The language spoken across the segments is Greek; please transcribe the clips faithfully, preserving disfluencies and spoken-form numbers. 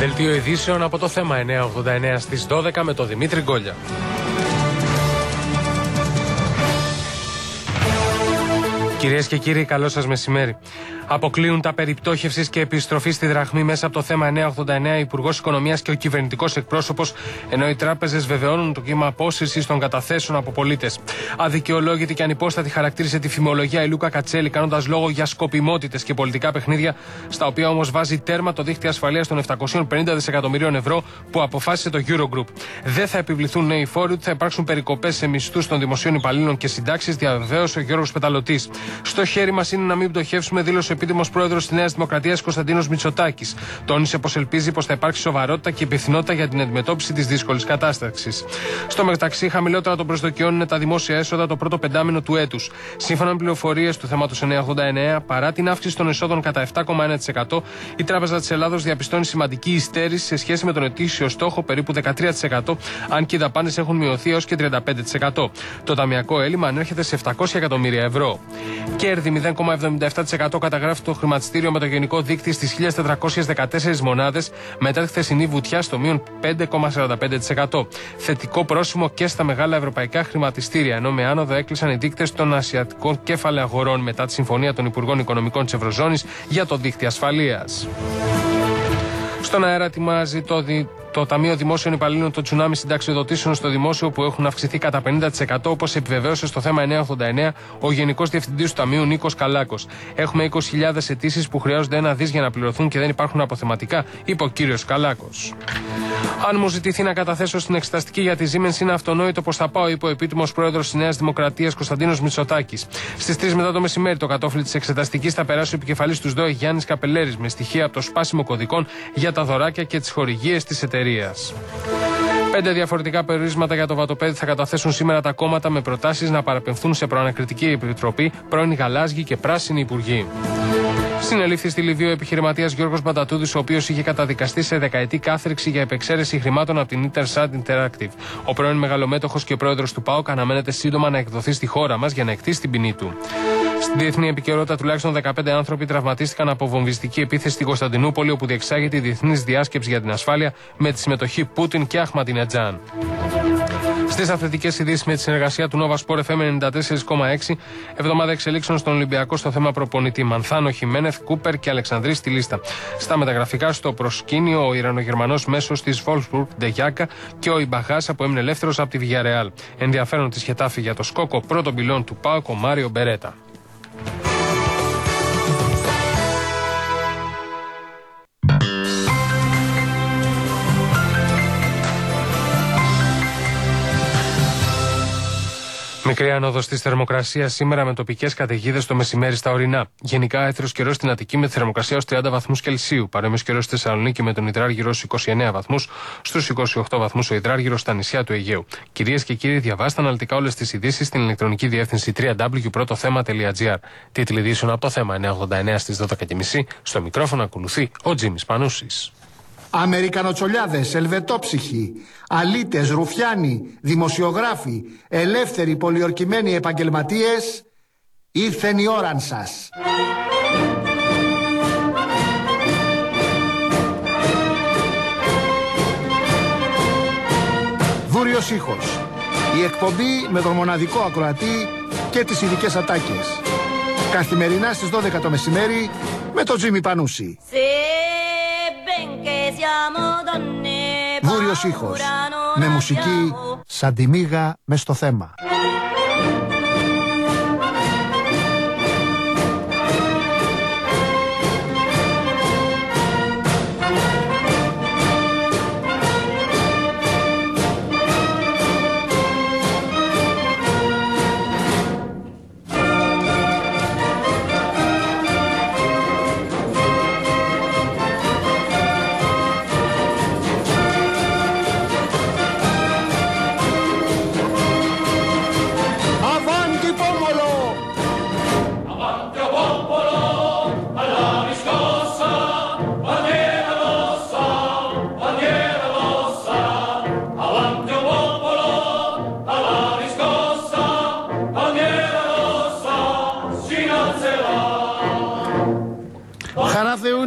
Δελτίο ειδήσεων από το θέμα εννιακόσια ογδόντα εννέα στις δώδεκα με τον Δημήτρη Γκόλια. Κυρίες και κύριοι, καλό σας μεσημέρι. Αποκλείουν τα περί πτώχευσης και επιστροφή στη δραχμή μέσα από το θέμα εννιακόσια ογδόντα εννέα Υπουργός Οικονομίας και ο κυβερνητικός εκπρόσωπος, ενώ οι τράπεζες βεβαιώνουν το κύμα απόσυρσης των καταθέσεων από πολίτες. Αδικαιολόγητη και ανυπόστατη χαρακτήρισε τη φημολογία η Λούκα Κατσέλη, κάνοντας λόγο για σκοπιμότητες και πολιτικά παιχνίδια, στα οποία όμως βάζει τέρμα το δίχτυ ασφαλείας των επτακόσιων πενήντα δισεκατομμυρίων ευρώ που αποφάσισε το Eurogroup. Δεν θα επιβληθούν νέοι φόροι, ούτε θα υπάρξουν περικοπές σε μισθούς των δημοσίων υπαλλήλων και συντάξεις, διαβεβαίωσε ο Γιώργος Πεταλωτής. Στο χέρι μας είναι να μην πτωχεύσουμε, δήλωσε ο επίτιμος πρόεδρος της Νέας Δημοκρατίας Κωνσταντίνος Μητσοτάκης. Τόνισε πως ελπίζει πως θα υπάρξει σοβαρότητα και υπευθυνότητα για την αντιμετώπιση της δύσκολης κατάστασης. Στο μεταξύ, χαμηλότερα των προσδοκιών είναι τα δημόσια έσοδα το πρώτο πεντάμηνο του έτους. Σύμφωνα με πληροφορίες του θέματος εννιακόσια ογδόντα εννέα, παρά την αύξηση των εσόδων κατά επτά κόμμα ένα τοις εκατό, η Τράπεζα της Ελλάδος διαπιστώνει σημαντική υστέρηση σε σχέση με τον ετήσιο στόχο περίπου δεκατρία τοις εκατό, αν και οι δαπάνες έχουν μειωθεί έως και τριάντα πέντε τοις εκατό. Το ταμειακό έλλειμμα ανέρχεται σε επτακόσια εκατομμύρια ευρώ. Κέρδη μηδέν κόμμα εβδομήντα επτά τοις εκατό καταγράφει το χρηματιστήριο με το γενικό δείκτη στις χίλιες τετρακόσιες δεκατέσσερις μονάδες, μετά τη χθεσινή βουτιά στο μείον πέντε κόμμα σαράντα πέντε τοις εκατό. Θετικό πρόσημο και στα μεγάλα ευρωπαϊκά χρηματιστήρια, ενώ με άνοδο έκλεισαν οι δείκτες των ασιατικών κέφαλαιων αγορών μετά τη συμφωνία των Υπουργών Οικονομικών της Ευρωζώνης για το δίκτυο ασφαλείας. Στον αέρα ετοιμάζει το, δι... το Ταμείο Δημόσιων Υπαλλήλων το τσουνάμι συνταξιοδοτήσεων στο δημόσιο, που έχουν αυξηθεί κατά πενήντα τοις εκατό, όπως επιβεβαίωσε στο θέμα εννιακόσια ογδόντα εννέα ο Γενικός Διευθυντής του Ταμείου Νίκος Καλάκος. Έχουμε είκοσι χιλιάδες αιτήσεις που χρειάζονται ένα δις για να πληρωθούν και δεν υπάρχουν αποθεματικά, είπε ο κύριος Καλάκος. Αν μου ζητηθεί να καταθέσω στην εξεταστική για τη Siemens, είναι αυτονόητο πως θα πάω, είπε ο επίτιμος πρόεδρος της Νέας Δημοκρατίας Κωνσταντίνος Μητσοτάκης. Στις τρεις μετά το μεσημέρι, το κατόφλι της εξεταστικής θα περάσει ο επικεφαλής του ΣΔΟΕ Γιάννης Καπελέρης, με στοιχεία από το σπάσιμο κωδικών για τα δωράκια και τις χορηγίες της εταιρείας. Πέντε διαφορετικά περιορίσματα για το βατοπέδι θα καταθέσουν σήμερα τα κόμματα, με προτάσεις να παραπεμφθούν σε προανακριτική επιτροπή πρώην γαλάζιοι και πράσινοι υπουργοί. Συνελήφθη στη Λιβύη ο επιχειρηματίας Γιώργος Μπαντατούδης, ο οποίος είχε καταδικαστεί σε δεκαετή κάθριξη για επεξαίρεση χρημάτων από την Intersat Interactive. Ο πρώην μεγαλομέτωχος και πρόεδρος του ΠΑΟΚ αναμένεται σύντομα να εκδοθεί στη χώρα μας για να εκτίσει την ποινή του. Στην διεθνή επικαιρότητα, τουλάχιστον δεκαπέντε άνθρωποι τραυματίστηκαν από βομβιστική επίθεση στην Κωνσταντινούπολη, όπου διεξάγεται η διεθνής διάσκεψη για την ασφάλεια με τη συμμετοχή Πούτιν και Αχματινετζάν. Στις αθλητικές ειδήσεις, με τη συνεργασία του Nova Sport εφ εμ ενενήντα τέσσερα κόμμα έξι, εβδομάδα εξελίξεων στον Ολυμπιακό στο θέμα προπονητή. Μανθάνο, Χιμένεθ, Κούπερ και Αλεξανδρής στη λίστα. Στα μεταγραφικά, στο προσκήνιο, ο Ιρανογερμανός μέσος της Wolfsburg, Ντεγιάκα, και ο Ιμπαχάσα, που έμεινε ελεύθερος από τη Villarreal. Ενδιαφέρον της Χετάφη για το σκόκο πρώτο πυλών του ΠΑΟΚ, ο Μάριο Μπερέτα. Μικρή άνοδος της θερμοκρασίας σήμερα, με τοπικές καταιγίδες το μεσημέρι στα ορεινά. Γενικά έθρος καιρός στην Αττική με τη θερμοκρασία ως τριάντα βαθμούς Κελσίου. Παρόμοιος καιρός στη Θεσσαλονίκη με τον Ιδράργυρο στους είκοσι εννέα βαθμούς, στους είκοσι οκτώ βαθμούς ο Ιδράργυρος στα νησιά του Αιγαίου. Κυρίες και κύριοι, διαβάστε αναλυτικά όλες τις ειδήσεις στην ηλεκτρονική διεύθυνση double-u double-u double-u τελεία πρώτοθέμα τελεία τζι άρ. Τίτλοι ειδήσεων από το θέμα εννιακόσια ογδόντα εννέα στις δώδεκα και μισή. Στο μικρόφωνο ακολουθεί ο Τζίμις Πανούσης. Αμερικανοτσολιάδες, ελβετόψυχοι, αλήτες, ρουφιάνοι, δημοσιογράφοι, ελεύθεροι πολιορκημένοι επαγγελματίες, ήρθεν η ώραν σας. Βούριος ήχος. Η εκπομπή με τον μοναδικό ακροατή και τις ειδικές ατάκες. Καθημερινά στις δώδεκα το μεσημέρι με τον Τζίμι Πανούση. Βούριος ήχος, με μουσική σαν τη μύγα μες στο θέμα.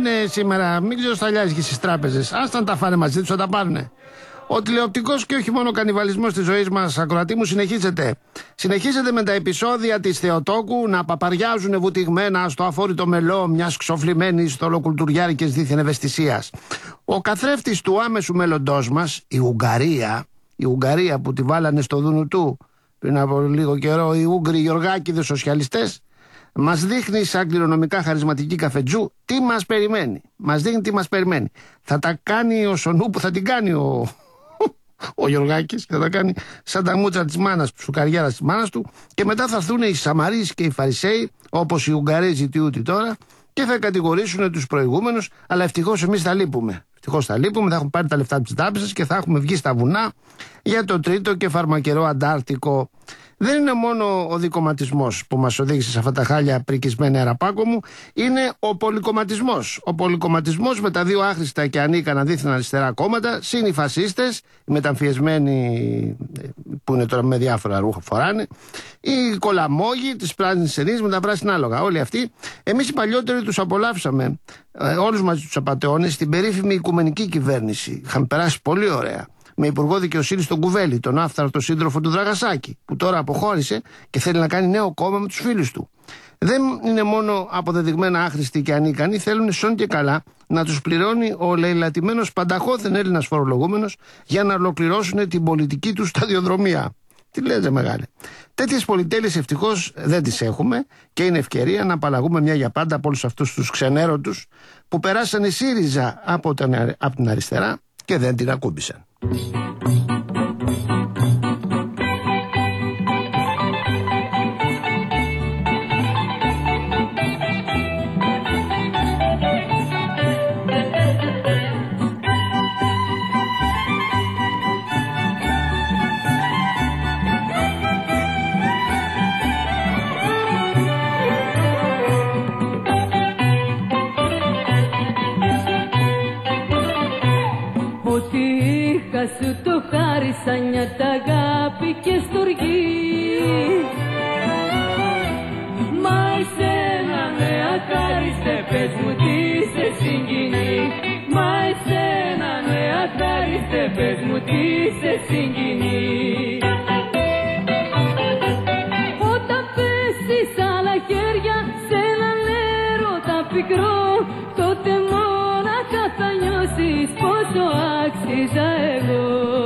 είναι σήμερα, μην ξέρω σταλιάζει και στις τράπεζες. Άσταν τα φάνε μαζί τους, θα τα πάρουνε. Ο τηλεοπτικός και όχι μόνο κανιβαλισμός της ζωής μας, ακροατή μου, συνεχίζεται. Συνεχίζεται με τα επεισόδια της Θεοτόκου να παπαριάζουν βουτυγμένα στο αφόρητο μελό μιας ξοφλημένης θολοκουλτουριάρικης δίθεν ευαισθησίας. Ο καθρέφτης του άμεσου μέλλοντός μας, η Ουγγαρία, η Ουγγαρία που τη βάλανε στο δούνου του πριν από λίγο καιρό οι Ούγγροι Γεωργάκηδες σοσιαλιστές, μας δείχνει σαν κληρονομικά χαρισματική καφετζού τι μας περιμένει. Μας δείχνει τι μας περιμένει. Θα τα κάνει ο Σονού που θα την κάνει ο, ο Γεωργάκης, θα τα κάνει σαν τα μούτσα της μάνας του, σουκαριάρα της μάνας του, και μετά θα έρθουν οι Σαμαρείς και οι Φαρισαίοι, όπως οι Ουγγαρέζοι τιούτοι τώρα, και θα κατηγορήσουν τους προηγούμενους, αλλά ευτυχώς εμείς θα λείπουμε. Ευτυχώς θα λείπουμε, θα έχουμε πάρει τα λεφτά της τράπεζας και θα έχουμε βγει στα βουνά για το τρίτο και φαρμακερό Αντάρτικο. Δεν είναι μόνο ο δικομματισμός που μας οδήγησε σε αυτά τα χάλια πρικισμένα αεραπάκο μου, είναι ο πολυκομματισμός. Ο πολυκομματισμός με τα δύο άχρηστα και ανίκανα δίθεν αριστερά κόμματα, συν οι φασίστες, οι μεταμφιεσμένοι που είναι τώρα με διάφορα ρούχα φοράνε, οι κολαμόγοι της πράσινης ενής με τα πράσινα άλογα. Όλοι αυτοί, εμείς οι παλιότεροι τους απολαύσαμε, ε, όλους μαζί τους απατεώνες, στην περίφημη οικουμενική κυβέρνηση. Είχαμε περάσει πολύ ωραία. Με υπουργό δικαιοσύνη στον Κουβέλη, τον άφθαρτο σύντροφο του Δραγασάκη, που τώρα αποχώρησε και θέλει να κάνει νέο κόμμα με τους φίλους του. Δεν είναι μόνο αποδεδειγμένα άχρηστοι και ανίκανοι, θέλουν σόν και καλά να τους πληρώνει ο λαιλατημένος πανταχώθεν Έλληνας φορολογούμενος για να ολοκληρώσουν την πολιτική του σταδιοδρομία. Τι λέτε μεγάλε. Τέτοιες πολυτέλειες ευτυχώς δεν τις έχουμε και είναι ευκαιρία να απαλλαγούμε μια για πάντα από όλους αυτούς τους ξενέρωτους που περάσανε ΣΥΡΙΖΑ από την αριστερά και δεν την ακούμπησαν. Σου το χάρισα νιάτα αγάπη και στοργή, μα εσένα με αχάριστε, πες μου τι σε συγκινεί. Μα εσένα με αχάριστε, πες μου τι σε συγκινεί. Όταν πέσεις άλλα χέρια σε έναν έρωτα πικρό, τότε μόναχα θα νιώσεις πόσο άξιζα εγώ.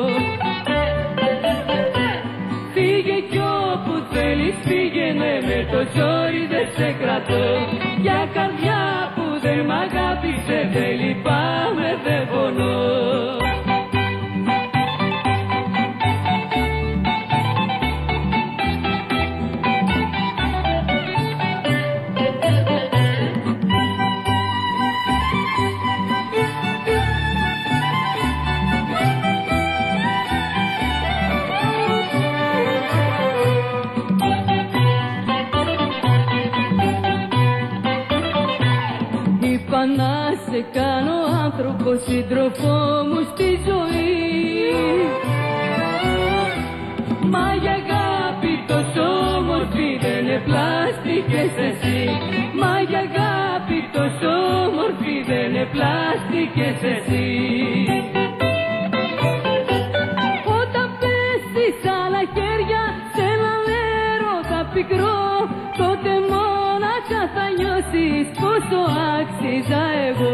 Φύγε κι όπου θέλεις φύγαινε, με το ζόρι δεν σε κρατώ. Για καρδιά που δεν μ' αγάπησε δεν λυπάμαι, δεν πονώ. Να σε κάνω άνθρωπο, σύντροφό μου στη ζωή. Μα για αγάπη τόσο όμορφη δεν είναι πλάστικες εσύ. Μα για αγάπη τόσο όμορφη δεν είναι πλάστικες εσύ. Όταν πέσεις άλλα χέρια σε έναν έρωτα πικρό, τότε μόναχα θα νιώσεις πόσο άξιζα εγώ.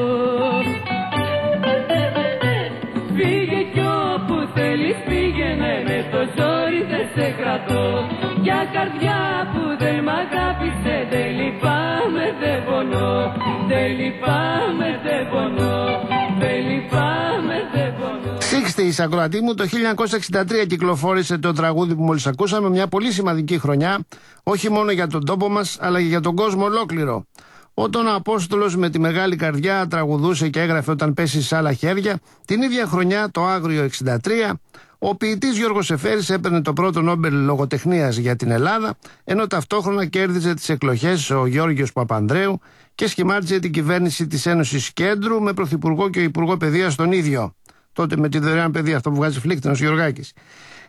Φύγε κι όπου θέλεις πήγαινε, με το ζόρι δεν σε κρατώ. Για καρδιά που δεν μ' αγάπησε δεν λυπάμαι, δεν πονώ. Δεν λυπάμαι, δεν πονώ. Δεν λυπάμαι, δεν πονώ. εξήντα, ακροατή μου, το χίλια εννιακόσια εξήντα τρία κυκλοφόρησε το τραγούδι που μόλις ακούσαμε, μια πολύ σημαντική χρονιά, όχι μόνο για τον τόπο μας, αλλά και για τον κόσμο ολόκληρο. Όταν ο Απόστολος με τη μεγάλη καρδιά τραγουδούσε και έγραφε «Όταν πέσει σε άλλα χέρια», την ίδια χρονιά, το άγριο εξήντα τρία, ο ποιητής Γιώργος Εφέρης έπαιρνε το πρώτο Νόμπελ λογοτεχνίας για την Ελλάδα, ενώ ταυτόχρονα κέρδιζε τις εκλογές ο Γιώργος Παπανδρέου και σχημάτιζε την κυβέρνηση της Ένωσης Κέντρου με πρωθυπουργό και υπουργό παιδείας τον ίδιο. Τότε με τη δωρεάν παιδεία, αυτό που βγάζει φλίκτενος Γιωργάκης.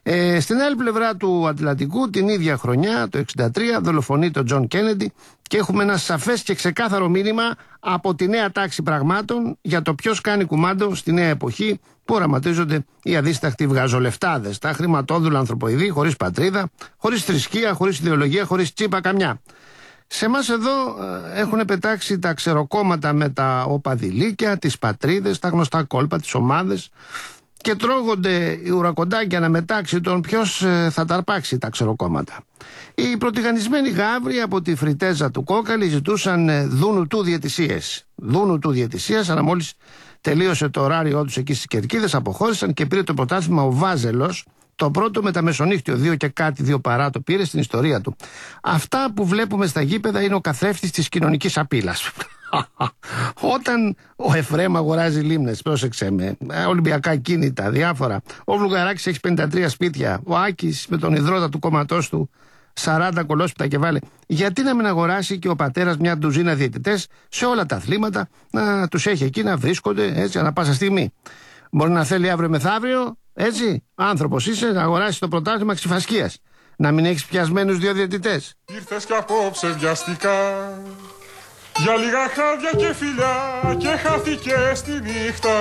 Ε, στην άλλη πλευρά του Ατλαντικού, την ίδια χρονιά, το εξήντα τρία, δολοφονεί τον Τζον Κέννεντι και έχουμε ένα σαφές και ξεκάθαρο μήνυμα από τη νέα τάξη πραγμάτων για το ποιος κάνει κουμάντο στη νέα εποχή που οραματίζονται οι αδίσταχτοι βγαζολεφτάδες, τα χρηματόδουλα ανθρωποειδή, χωρίς πατρίδα, χωρίς θρησκεία, χωρίς ιδεολογία, χωρίς τσίπα καμιά. Σε εμάς εδώ ε, έχουν πετάξει τα ξεροκόμματα με τα οπαδηλίκια, τις πατρίδες, τα γνωστά κόλπα, τις ομάδες και τρώγονται οι ουρακοντάκια αναμετάξει των ποιος ε, θα τα αρπάξει τα ξεροκόμματα. Οι προτιγανισμένοι γάβροι από τη φριτέζα του Κόκαλη ζητούσαν ε, δούνου του διαιτησίες. Δούνου του διαιτησίες, αλλά μόλις τελείωσε το ωράριό τους εκεί στις Κερκίδες, αποχώρησαν και πήρε το πρωτάθλημα ο Βάζελος. Το πρώτο με τα μεσονύχτιο, δύο και κάτι, δύο παρά το πήρε στην ιστορία του. Αυτά που βλέπουμε στα γήπεδα είναι ο καθρέφτης της κοινωνικής απειλής. Όταν ο Εφραίμ αγοράζει λίμνες, πρόσεξε με, Ολυμπιακά κίνητα, διάφορα. Ο Βλουγαράκης έχει πενήντα τρία σπίτια. Ο Άκης με τον ιδρώτα του κομματός του σαράντα κολόσπιτα και βάλε. Γιατί να μην αγοράσει και ο πατέρας μια ντουζίνα διαιτητές σε όλα τα αθλήματα, να τους έχει εκεί να βρίσκονται έτσι ανά πάσα στιγμή. Μπορεί να θέλει αύριο μεθαύριο, έτσι, άνθρωπος είσαι, να αγοράσεις το πρωτάθλημα ξυφασκίας. Να μην έχεις πιασμένους δύο διαιτητές. Ήρθες κι απόψε βιαστικά, για λίγα χάδια και φιλιά και χάθηκε στη νύχτα.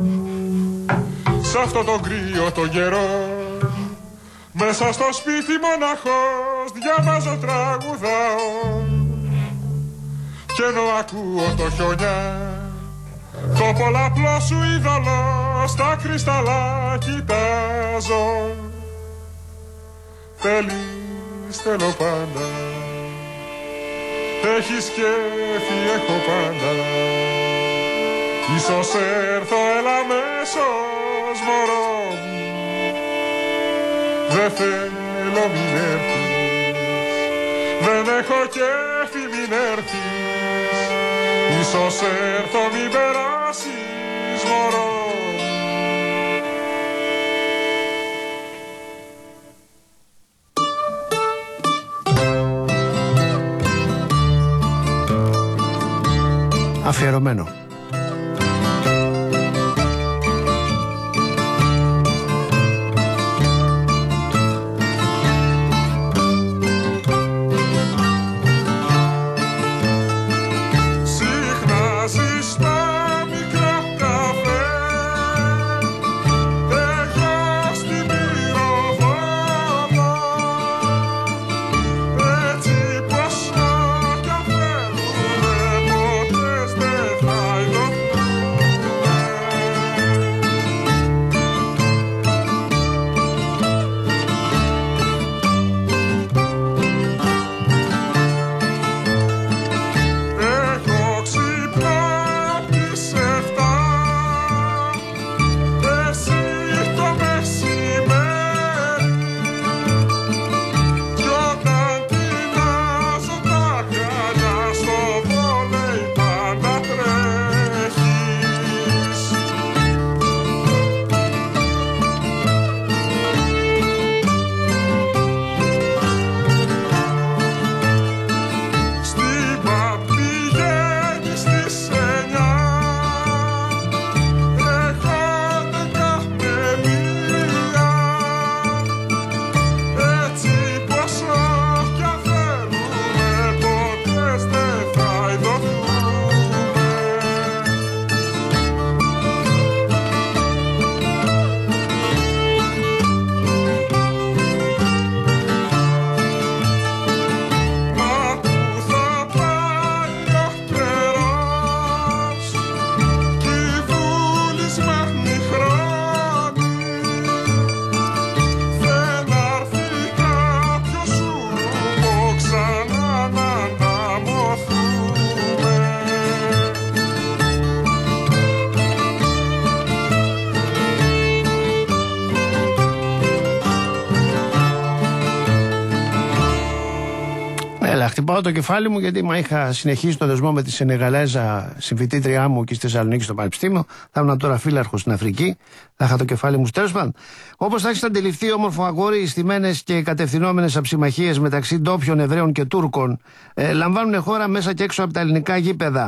Σ' αυτό το κρύο το καιρό, μέσα στο σπίτι μοναχός διαβάζω, τραγουδάω. Κι ενώ ακούω το χιονιά, το πολλαπλό σου είδωλο στα κρυσταλλά κοιτάζω. Θέλεις, θέλω πάντα, έχεις κέφι, έχω πάντα. Ίσως έρθω, έλα αμέσως μωρό μου. Δεν θέλω, μην έρθεις, δεν έχω κέφι, μην έρθεις. Ίσως έρθω, μην περάσεις μωρό. Αφιερωμένο. Χτυπάω το κεφάλι μου γιατί μα είχα συνεχίσει το δεσμό με τη Σενεγαλέζα συμφοιτήτριά μου και στη Θεσσαλονίκη στο Πανεπιστήμιο. Θα ήμουν τώρα φύλαρχος στην Αφρική. Θα είχα το κεφάλι μου τέλος πάντων. Όπως θα έχεις αντιληφθεί, όμορφο αγόρι, στημένες και κατευθυνόμενες αψιμαχίες μεταξύ ντόπιων Εβραίων και Τούρκων ε, λαμβάνουν χώρα μέσα και έξω από τα ελληνικά γήπεδα.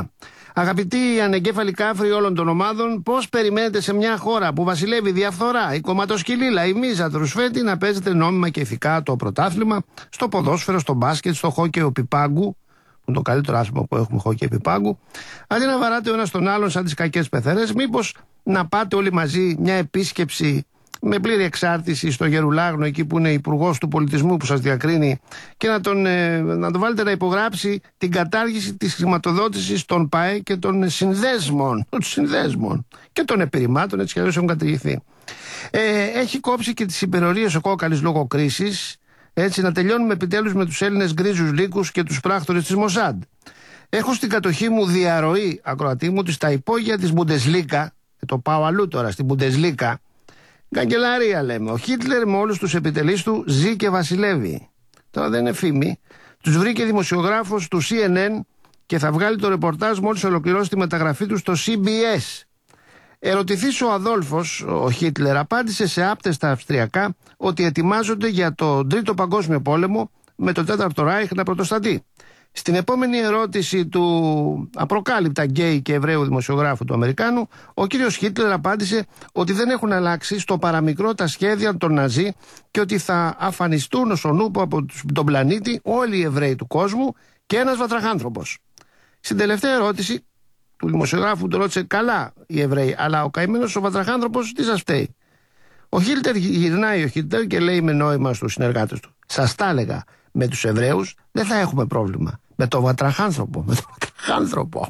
Αγαπητοί ανεγκέφαλοι κάφροι όλων των ομάδων, πώς περιμένετε σε μια χώρα που βασιλεύει η διαφθορά, η κομματοσκυλίλα, η μίζα, το ρουσφέτη να παίζετε νόμιμα και ηθικά το πρωτάθλημα στο ποδόσφαιρο, στο μπάσκετ, στο χόκεϊ πιπάγκου, που είναι το καλύτερο άθλημα που έχουμε, χόκεϊ πιπάγκου, αντί να βαράτε ο ένας τον άλλον σαν τις κακές πεθερές, μήπως να πάτε όλοι μαζί μια επίσκεψη με πλήρη εξάρτηση στο Γερουλάγνο, εκεί που είναι υπουργός του πολιτισμού που σας διακρίνει, και να τον, ε, να τον βάλετε να υπογράψει την κατάργηση της χρηματοδότησης των ΠΑΕ και των συνδέσμων, των συνδέσμων και των επιρρημάτων, έτσι κι αλλιώς έχουν καταργηθεί. Ε, έχει κόψει και τις υπερορίες ο Κόκαλης λόγω κρίσης, έτσι να τελειώνουμε επιτέλους με τους Έλληνες γκρίζους λύκους και τους πράκτορες της Μοσάντ. Έχω στην κατοχή μου διαρροή, ακροατή μου, στα υπόγεια της Μπουντεσλίκα, το πάω αλλού τώρα, στην Μπουντεσλίκα. Καγκελαρία λέμε. Ο Χίτλερ με όλους τους επιτελείς του ζει και βασιλεύει. Τώρα δεν είναι φήμη. Τους βρήκε δημοσιογράφος του σι εν εν και θα βγάλει το ρεπορτάζ μόλις ολοκληρώσει τη μεταγραφή του στο σι μπι ες. Ερωτηθείς ο Αδόλφος, ο Χίτλερ, απάντησε σε άπτες στα αυστριακά ότι ετοιμάζονται για το Τρίτο Παγκόσμιο Πόλεμο με το Τέταρτο Ράιχ να πρωτοστατεί. Στην επόμενη ερώτηση του απροκάλυπτα γκέι και Εβραίου δημοσιογράφου του Αμερικάνου, ο κύριος Χίτλερ απάντησε ότι δεν έχουν αλλάξει στο παραμικρό τα σχέδια των Ναζί και ότι θα αφανιστούν ως ο νούπο από τον πλανήτη όλοι οι Εβραίοι του κόσμου και ένας βατραχάνθρωπος. Στην τελευταία ερώτηση του δημοσιογράφου του ρώτησε καλά οι Εβραίοι, αλλά ο καημένος ο βατραχάνθρωπος τι σας φταίει. Ο Χίτλερ γυρνάει ο Χίτλερ και λέει με νόημα στους συνεργάτες του: σας τα έλεγα, με τους Εβραίους δεν θα έχουμε πρόβλημα. Με το βατραχάνθρωπο. Με το βατραχάνθρωπο.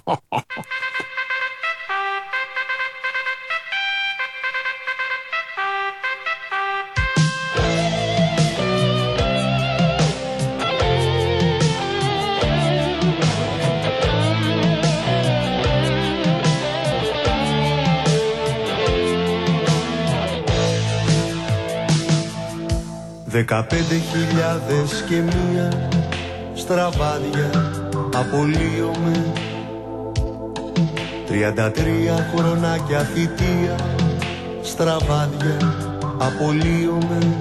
Δεκαπέντε χιλιάδες και μία στραβάδια απολύομαι, τριάντα τρία χρονάκια θητεία στραβάδια απολύομαι.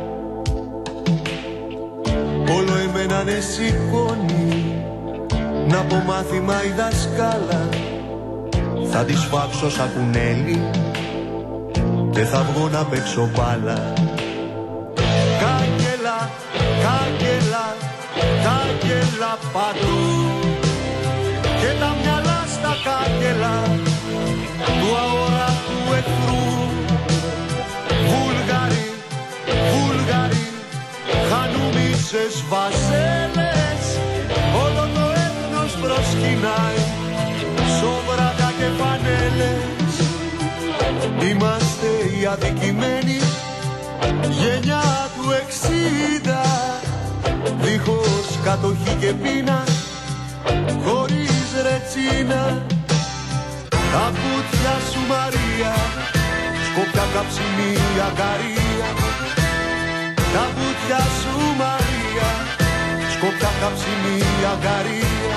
Όλο εμένα ναι σηκώνει να πω μάθημα η δασκάλα, θα τη σφάξω σαν κουνέλι και θα βγω να παίξω μπάλα. Κάγκελα, κάγκελα, κάγκελα παντού και τα μυαλά στα κάγκελα του αόρατου εχθρού. Βούλγαροι, Βούλγαροι, χανουμίσες βαζέλες, όλο το έθνος προσκυνάει, σόβρατα και φανέλες. Είμαστε οι αδικημένοι γενιά του εξήντα, δίχως κατοχή και πείνα, χωρίς ρετσίνα. Τα πούτια σου Μαρία, σκοπιά καψιμί αγκαρία. Τα πούτια σου Μαρία, σκοπιά καψιμί αγκαρία.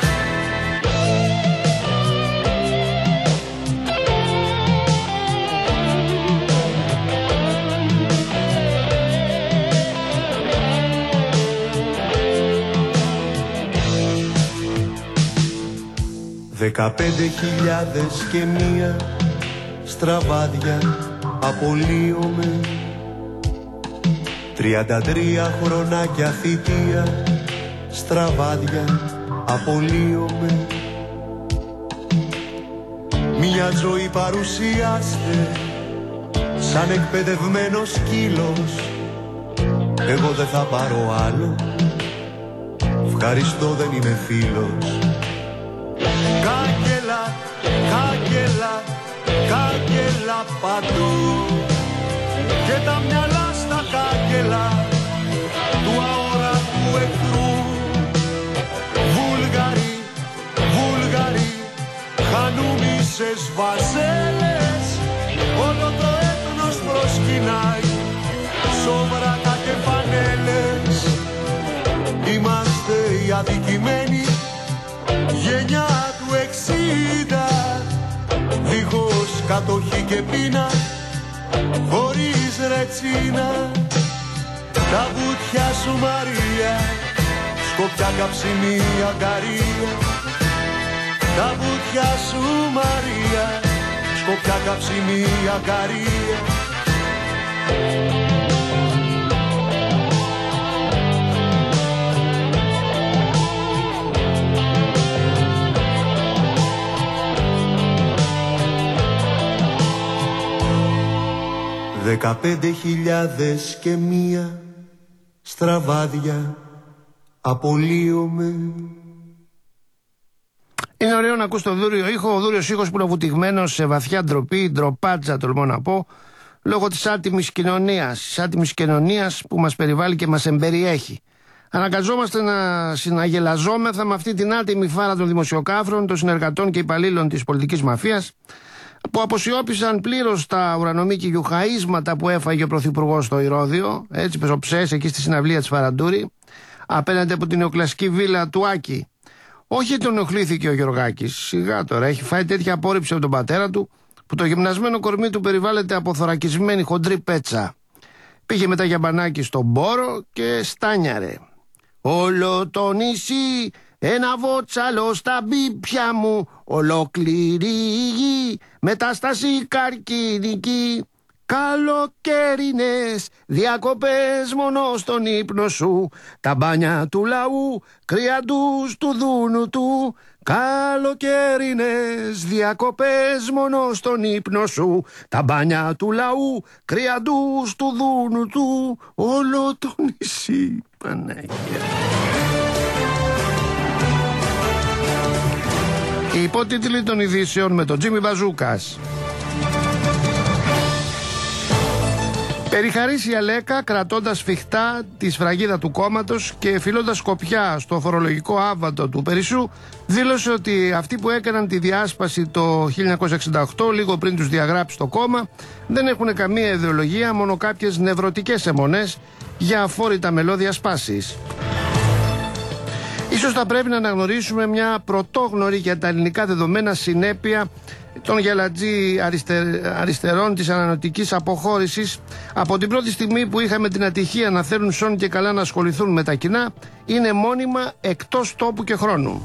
Δεκαπέντε χιλιάδες και μία στραβάδια απολύομαι, τριάντα τρία χρονάκια θητεία στραβάδια απολύομαι. Μια ζωή παρουσιάστε σαν εκπαιδευμένος σκύλος, εγώ δεν θα πάρω άλλο, ευχαριστώ δεν είμαι φίλος. Κάγκελα, κάγκελα, κάγκελα παντού και τα μυαλά στα κάγκελα του αόρατου εχθρού. Βούλγαροι, Βούλγαροι, χανουμίσες βαζέλες, όλο το έθνος προσκυνάει, σόβρατα και φανέλες. Είμαστε οι αδικημένοι γενιά του εξήντα, δίχως κατοχή και πείνα, χωρίς ρετσίνα. Τα βουτιά σου Μαρία, σκοπιά καψιμί αγκαρία. τα βουτιά σου Μαρία, σκοπιά καψιμί ακαρία. Δεκαπέντε χιλιάδες και μία στραβάδια απολύομαι. Είναι ωραίο να ακούς το δούριο ήχο, ο δούριος ήχος που είναι βουτυγμένος σε βαθιά ντροπή, ντροπάτζα τολμώ να πω, λόγω της άτιμης κοινωνίας, της άτιμης κοινωνίας που μας περιβάλλει και μας εμπεριέχει. Αναγκαζόμαστε να συναγελαζόμεθα με αυτή την άτιμη φάρα των δημοσιοκάφρων, των συνεργατών και υπαλλήλων της πολιτικής μαφίας, που αποσιώπησαν πλήρως τα ουρανομίκη γιουχαΐσματα που έφαγε ο Πρωθυπουργός στο Ηρώδιο, έτσι πεζοψές εκεί στη συναυλία της Φαραντούρη, απέναντι από την νεοκλασική βίλα του Άκη. Όχι τον ενοχλήθηκε ο Γεωργάκης, σιγά τώρα, έχει φάει τέτοια απόρριψη από τον πατέρα του, που το γυμνασμένο κορμί του περιβάλλεται από θωρακισμένη χοντρή πέτσα. Πήγε μετά για μπανάκι στον Μπόρο και στάνιαρε. Όλο το νησί, ένα βότσαλο στα μπίπια μου, ολόκληρη η γη, μετάσταση καρκίνικη. Καλοκαιρινές διακοπές μόνο στον ύπνο σου, τα μπάνια του λαού, κρυαντούς του δούνου του. Καλοκαιρινές διακοπές μόνο στον ύπνο σου, τα μπάνια του λαού, κρυαντούς του δούνου του. Όλο το νησί, Παναγία. Οι υπότιτλοι των ειδήσεων με τον Τζίμι Μπαζούκας. Περιχαρήσει η Αλέκα κρατώντας σφιχτά τη σφραγίδα του κόμματος και φιλώντας σκοπιά στο φορολογικό άβατο του Περισσού, δήλωσε ότι αυτοί που έκαναν τη διάσπαση το χίλια εννιακόσια εξήντα οκτώ, λίγο πριν τους διαγράψει το κόμμα, δεν έχουν καμία ιδεολογία, μόνο κάποιες νευρωτικές αιμονές για αφόρητα μελώδια σπάσεις. Ίσως θα πρέπει να αναγνωρίσουμε μια πρωτόγνωρη για τα ελληνικά δεδομένα συνέπεια των γελατζή αριστε... αριστερών της ανανοτικής αποχώρησης. Από την πρώτη στιγμή που είχαμε την ατυχία να θέλουν σόν και καλά να ασχοληθούν με τα κοινά, είναι μόνιμα εκτός τόπου και χρόνου.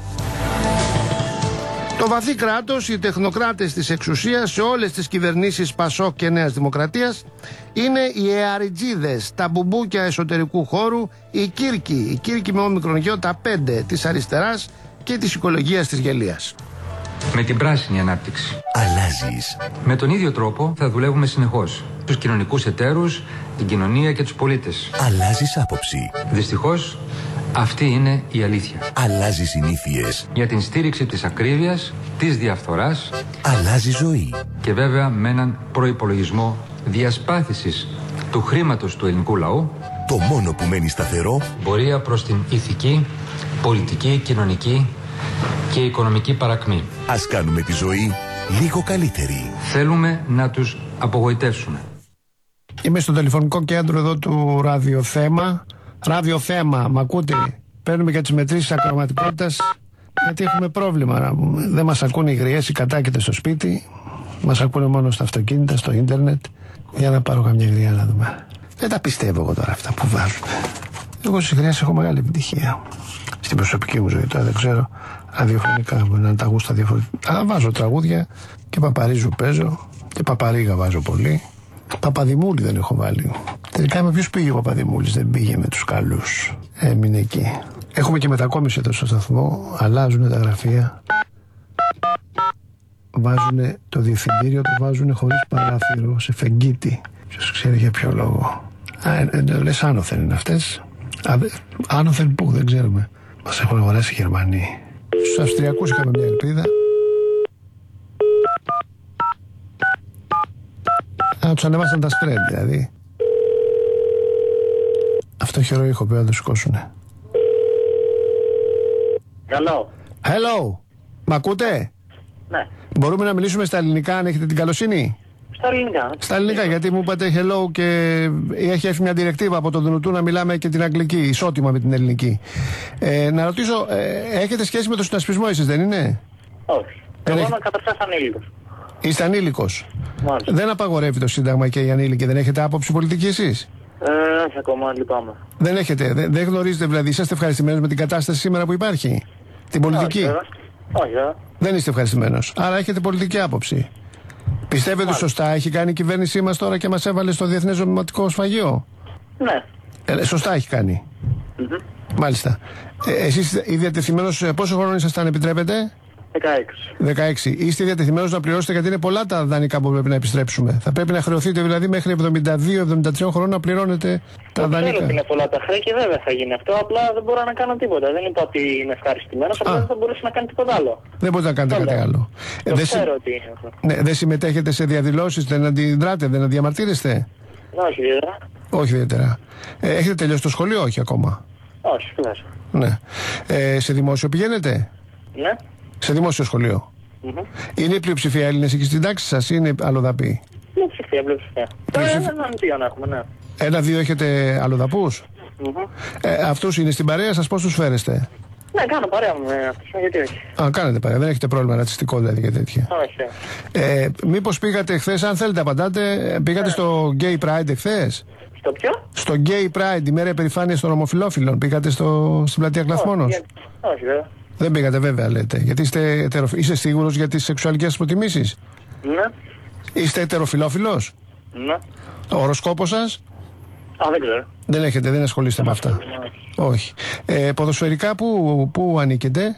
Το βαθύ κράτος, οι τεχνοκράτες της εξουσίας σε όλες τις κυβερνήσεις Πασόκ και Νέας Δημοκρατίας είναι οι εαριτζίδες, τα μπουμπούκια εσωτερικού χώρου, η Κύρκη, η Κύρκη με όμικρον γιώτα πέντε της αριστεράς και της οικολογίας της γελίας. Με την πράσινη ανάπτυξη. Αλλάζεις. Με τον ίδιο τρόπο θα δουλεύουμε συνεχώς. Τους κοινωνικούς εταίρους, την κοινωνία και τους πολίτες. Αλλάζεις άποψη. Δυστυχώς, αυτή είναι η αλήθεια. Αλλάζει συνήθειες. Για την στήριξη της ακρίβειας, της διαφθοράς. Αλλάζει ζωή. Και βέβαια με έναν προϋπολογισμό διασπάθησης του χρήματος του ελληνικού λαού. Το μόνο που μένει σταθερό. Πορεία προς την ηθική, πολιτική, κοινωνική και οικονομική παρακμή. Ας κάνουμε τη ζωή λίγο καλύτερη. Θέλουμε να τους απογοητεύσουμε. Είμαι στο τηλεφωνικό κέντρο εδώ του ραδιοθέμα. Ραδιοθέμα, μ' ακούτε? Παίρνουμε για τις μετρήσεις ακροματικότητας, γιατί έχουμε πρόβλημα. Δεν μας ακούνε οι γριές, οι κατάκητες στο σπίτι. Μας ακούνε μόνο στα αυτοκίνητα, στο ίντερνετ. Για να πάρω καμιά γριά να δούμε. Δεν τα πιστεύω εγώ τώρα αυτά που βάζουν. Εγώ στις γριές έχω μεγάλη επιτυχία. Στην προσωπική μου ζωή τώρα δεν ξέρω. Ραδιοφωνικά μπορεί να τα γούστα διαφορετικά. Αλλά βάζω τραγούδια και παπαρίζου παίζω και παπαρίγα βάζω πολύ. Παπαδημούλη δεν έχω βάλει. Τελικά με ποιους πήγε ο Παπαδημούλης? Δεν πήγε με τους καλούς. Έμεινε εκεί. Έχουμε και μετακόμιση εδώ στο σταθμό. Αλλάζουν τα γραφεία. Βάζουν το διευθυντήριο, το βάζουν χωρίς παράθυρο, σε φεγγίτι. Ποιος ξέρει για ποιο λόγο. Α, ε, ε, λες άνωθεν είναι αυτές. Α, άνωθεν πού, δεν ξέρουμε. Μας έχουν αγοράσει οι Γερμανοί. Στους Αυστριακούς είχαμε μια ελπίδα. Α, τους ανεβάσαν τα σπρέντ, δηλαδή. Αυτό χειρό ήχο πρέπει να το σηκώσουνε. Hello. Hello. Μ' ακούτε? Ναι. Μπορούμε να μιλήσουμε στα ελληνικά αν έχετε την καλοσύνη? Στα ελληνικά. Στα ελληνικά, γιατί μου είπατε hello και έχει έρθει μια διρεκτίβα από τον Δουνουτού να μιλάμε και την αγγλική, ισότιμα με την ελληνική. Ε, να ρωτήσω, ε, έχετε σχέση με τον συνασπισμό εσείς, δεν είναι? Όχι. Εγώ είμαι καταρχάς ανήλικος. Είστε ανήλικος. Μάλιστα. Δεν απαγορεύει το Σύνταγμα και οι ανήλικοι, δεν έχετε άποψη πολιτική εσείς? Ε, όχι ακόμα, λυπάμαι. Δεν έχετε, δεν, δεν γνωρίζετε δηλαδή, είσαστε ευχαριστημένοι με την κατάσταση σήμερα που υπάρχει? Την πολιτική? Όχι, Όχι, βέβαια. Δεν είστε ευχαριστημένος. Άρα έχετε πολιτική άποψη. Πιστεύετε ότι σωστά έχει κάνει η κυβέρνησή μας τώρα και μας έβαλε στο Διεθνές Νομισματικό Σφαγείο? Ναι. Ε, σωστά έχει κάνει. Mm-hmm. Μάλιστα. Ε, εσείς είστε διατεθειμένος, πόσο χρόνο ήσασταν, επιτρέπετε? δεκαέξι. δεκαέξι. Είστε διατεθειμένος να πληρώσετε, γιατί είναι πολλά τα δανεικά που πρέπει να επιστρέψουμε. Θα πρέπει να χρεωθείτε δηλαδή μέχρι εβδομήντα δύο εβδομήντα τρία χρόνων να πληρώνετε τα δανεικά. Ξέρω ότι είναι πολλά τα χρέη και βέβαια θα γίνει αυτό. Απλά δεν μπορώ να κάνω τίποτα. Δεν είπα ότι είμαι ευχαριστημένος, απλά δεν θα μπορούσα να κάνω τίποτα άλλο. Δεν μπορείτε να κάνετε το κάτι λέω. άλλο. Το Ε, δεν, ξέρω ότι είναι αυτό. ναι, δεν συμμετέχετε σε διαδηλώσεις, δεν αντιδράτε, δεν διαμαρτύρεστε? Ναι, όχι ιδιαίτερα. Όχι ιδιαίτερα. Ε, έχετε τελειώσει το σχολείο? Όχι ακόμα. Όχι, φυλάσσω. Ναι. Ε, σε δημόσιο πηγαίνετε? Ναι. Σε δημόσιο σχολείο. Mm-hmm. Είναι η πλειοψηφία Έλληνες εκεί στην τάξη σας ή είναι αλλοδαποί? Πλειοψηφία, πλειοψηφία. Τώρα έναν δύο να έχουμε, ναι. Ένα-δύο έχετε αλλοδαπούς? Mm-hmm. Ε, αυτούς είναι στην παρέα σας, πώς τους φέρεστε? Ναι, κάνω παρέα μου με αυτούς, γιατί όχι. Α, κάνετε παρέα, δεν έχετε πρόβλημα ρατσιστικό δηλαδή και τέτοια. Όχι. Ε, μήπως πήγατε χθες, αν θέλετε απαντάτε, πήγατε Ναι. στο Gay Pride εχθές? Στο ποιο? Στο Gay Pride, η μέρα υπερηφάνειας των ομοφυλόφιλων, πήγατε στο, στην πλατεία Κλαθμόνος? Όχι, όχι, βέβαια. Δεν πήγατε βέβαια, λέτε, γιατί είστε, ετεροφ... είστε σίγουρος για τις σεξουαλικές προτιμήσεις? Ναι. Είστε ετεροφιλόφιλος? Ναι. Ο οροσκόπος σας? Α, δεν ξέρω. Δεν έχετε, δεν ασχολείστε με αυτά. Όχι. Ε, ποδοσφαιρικά που, που ανήκετε?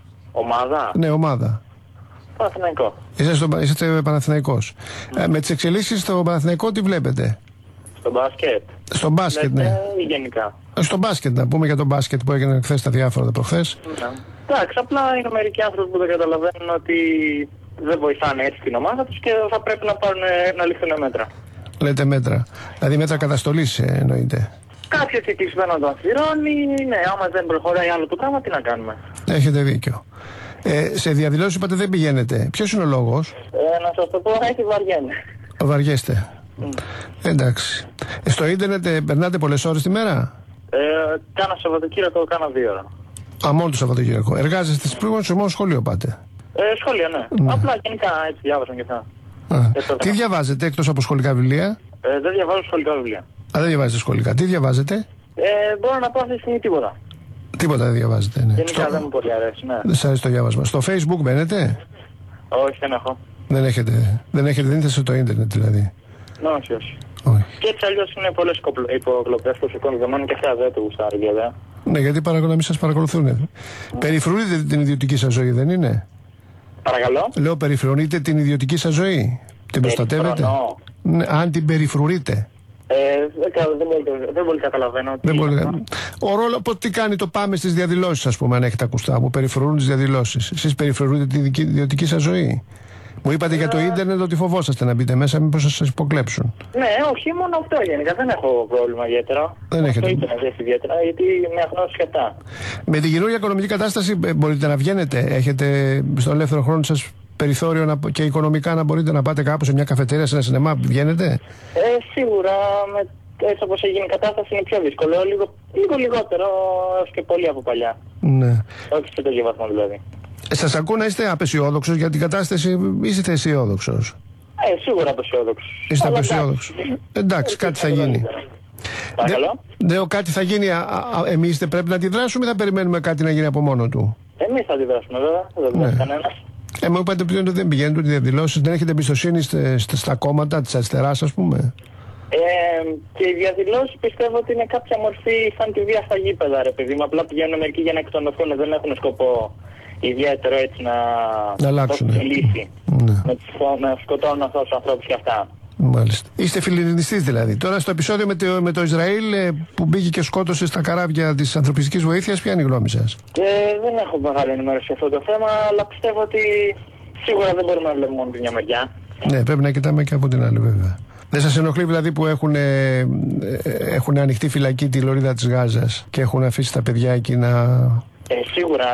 Ομάδα. Ναι, ομάδα. Παναθηναϊκό. Είστε, στο, είστε Παναθηναϊκός. Ε, με τις εξελίξεις στο Παναθηναϊκό τι βλέπετε? Στο μπάσκετ. Στο μπάσκετ, ναι. Λέτε, ή γενικά. Στο μπάσκετ, να πούμε για το μπάσκετ που έγινε χθες τα διάφορα προχθές. Ναι. Εντάξει, απλά είναι μερικοί άνθρωποι που δεν καταλαβαίνουν ότι δεν βοηθάνε έτσι την ομάδα τους και θα πρέπει να, πάρουν, να ληφθούν μέτρα. Λέτε μέτρα. Δηλαδή μέτρα καταστολής ε, εννοείται. Κάποιος εκεί να το αφιερώνει, ναι, άμα δεν προχωράει άλλο το πράγμα, τι να κάνουμε. Έχετε δίκιο. Ε, σε διαδηλώσεις είπατε δεν πηγαίνετε. Ποιος είναι ο λόγος? Ε, να σας το πω, έτσι βαριέμαι. Βαριέστε. Mm. Εντάξει. Ε, στο ίντερνετ ε, περνάτε πολλές ώρες τη μέρα? Ε, κάνα Σαββατοκύριακο, κάνα δύο ώρα. Α, μόνο το Σαββατοκύριακο. Εργάζεστε στις προηγούμενες, μόνο σχολείο πάτε? Ε, σχολείο, ναι. Ναι. Απλά γενικά έτσι διάβασαν και αυτά. Α, τι διαβάζετε εκτός από σχολικά βιβλία? Ε, δεν διαβάζω σχολικά βιβλία. Α, δεν διαβάζετε σχολικά. Τι διαβάζετε? Ε, μπορώ να πω αυτή τη στιγμή τίποτα. Τίποτα δεν διαβάζετε, ναι. Γενικά Στο... δεν μου πολύ αρέσει, ναι. Δεν σας αρέσει το διάβασμα. Στο Facebook μπαίνετε? Όχι, δεν έχω. Δεν έχετε, δεν έχετε, δεν είστε στο ίντερνετ δηλαδή? Ναι, όχι, όχι. Όχι. Και έτσι αλλιώς είναι πολλές υποκλοπές προσωπικών δεδομένων και αυτά δεν το γουστάρει βέβαια. Ναι, γιατί παρακολου... να μην σας παρακολουθούν. Mm. Περιφρονείτε την ιδιωτική σας ζωή, δεν είναι? Παρακαλώ. Λέω, περιφρονείτε την ιδιωτική σας ζωή? Την προστατεύετε? Ναι, αν την περιφρουρείτε. Ε, δεν, δεν, πολύ, δεν πολύ καταλαβαίνω. Δεν πολύ... Ο ρόλο, πώς τι κάνει το πάμε στις διαδηλώσεις, ας πούμε, αν έχετε ακουστά, που περιφρουρούν τις διαδηλώσεις. Εσείς περιφρουρείτε την ιδιωτική σας ζωή? Μου είπατε για το ίντερνετ ότι φοβόσαστε να μπείτε μέσα, μήπως σας υποκλέψουν. Ναι, όχι, μόνο αυτό γενικά. Δεν έχω πρόβλημα ιδιαίτερα. Δεν έχετε. Το ίντερνετ δεν ιδιαίτερα, γιατί με αγνώσει και αυτά. Με την καινούργια οικονομική κατάσταση μπορείτε να βγαίνετε? Έχετε στο ελεύθερο χρόνο σας περιθώριο να, και οικονομικά να μπορείτε να πάτε κάπου σε μια καφετέρια, σε ένα σινεμά? Βγαίνετε? Ε, σίγουρα, με, έτσι όπως έγινε η κατάσταση είναι πιο δύσκολο. Λίγο, λίγο λιγότερο έως και πολύ από παλιά. Ναι. Όχι σε τέτοιο βαθμό δηλαδή. Σας ακούω να είστε απεσιόδοξος για την κατάσταση, είστε αισιόδοξος? Ε, σίγουρα απεσιόδοξος. Είστε απεσιόδοξος. Εντάξει, κάτι θα γίνει. Παρακαλώ. Λέω κάτι θα γίνει. Α, α, εμείς δεν πρέπει να αντιδράσουμε ή θα περιμένουμε κάτι να γίνει από μόνο του? Εμείς θα αντιδράσουμε βέβαια, δεν θα Ναι. κανένας. Ε, μου είπατε πριν ότι δεν πηγαίνετε ούτε διαδηλώσεις, δεν έχετε εμπιστοσύνη στα, στα κόμματα της αριστεράς, ας πούμε? Ε, και οι διαδηλώσεις πιστεύω ότι είναι κάποια μορφή σαν τη βία στα γήπεδα, ρε παιδί μου. Απλά πηγαίνουν μερικοί για να εκτονωθούν, δεν έχουν σκοπό ιδιαίτερο έτσι να, να αλλάξουν τη λύση. Ναι. Να, να σκοτώνουν αυτούς τους ανθρώπους και αυτά. Μάλιστα. Είστε φιλιρινιστής δηλαδή. Τώρα στο επεισόδιο με το, με το Ισραήλ που μπήκε και σκότωσε στα καράβια της ανθρωπιστικής βοήθειας, ποια είναι η γνώμη σας? Ε, δεν έχω μεγάλη ενημέρωση σε αυτό το θέμα, αλλά πιστεύω ότι σίγουρα δεν μπορούμε να βλέπουμε μόνο την μια μεριά. Ναι, πρέπει να κοιτάμε και από την άλλη βέβαια. Δεν σας ενοχλεί δηλαδή που έχουν, ε, έχουν ανοιχτή φυλακή τη λωρίδα της Γάζας και έχουν αφήσει τα παιδιά εκεί να... Ε, σίγουρα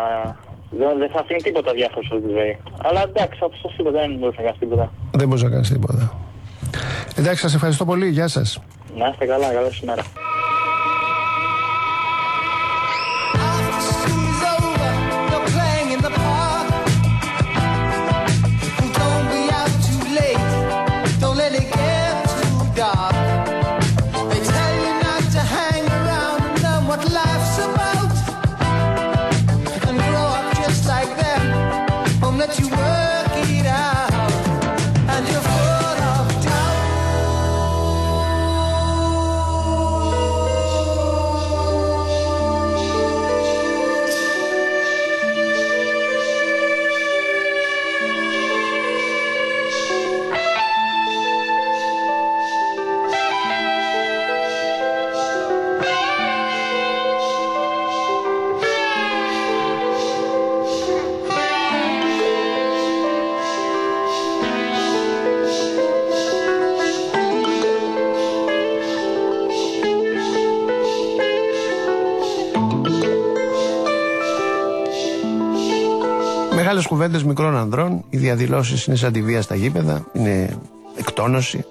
δεν δε θα αφήνει τίποτα διάφορο στη ζωή. Αλλά εντάξει, όπως σας είπα, δεν μπορείς να κάνεις τίποτα. Δεν μπορείς να κάνεις τίποτα. Εντάξει, σας ευχαριστώ πολύ. Γεια σας. Να είστε καλά, καλή ημέρα. Like them. Μεγάλες κουβέντες μικρών ανδρών, οι διαδηλώσεις είναι σαν τη βία στα γήπεδα, είναι εκτόνωση.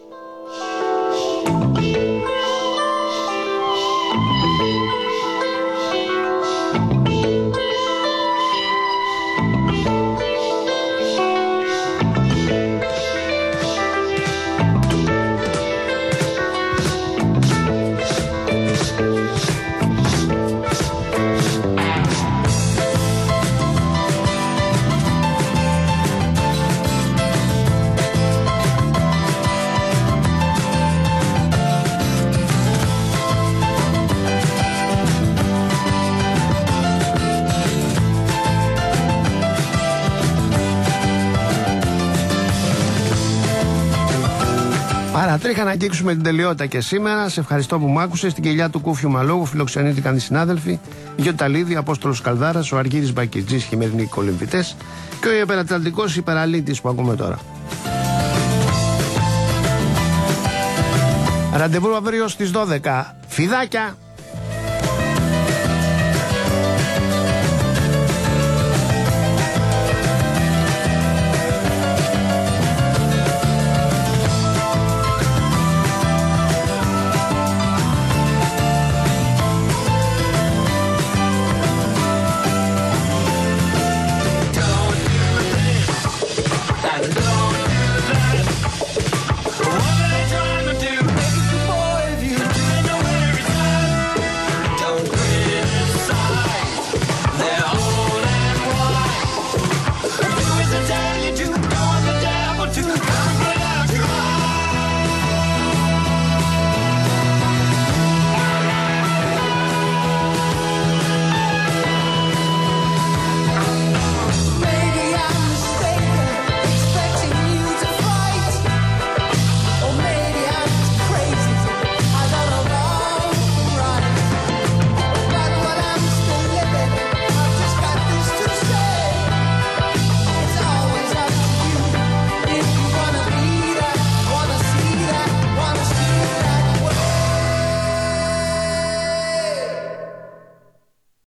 Παρατρίχα να αγγίξουμε την τελειότητα και σήμερα. Σε ευχαριστώ που μ' άκουσες. Στην κοιλιά του Κούφιου Μαλόγου φιλοξενήθηκαν οι συνάδελφοι Γιώργο Ταλίδη, Απόστολος Καλδάρας, ο Αργύρης Μπακιτζής, χειμερινοί κολυμβητές και ο υπερατλαντικός υπεραλήτης που ακούμε τώρα. Ραντεβού αύριο στις δώδεκα. Φιδάκια!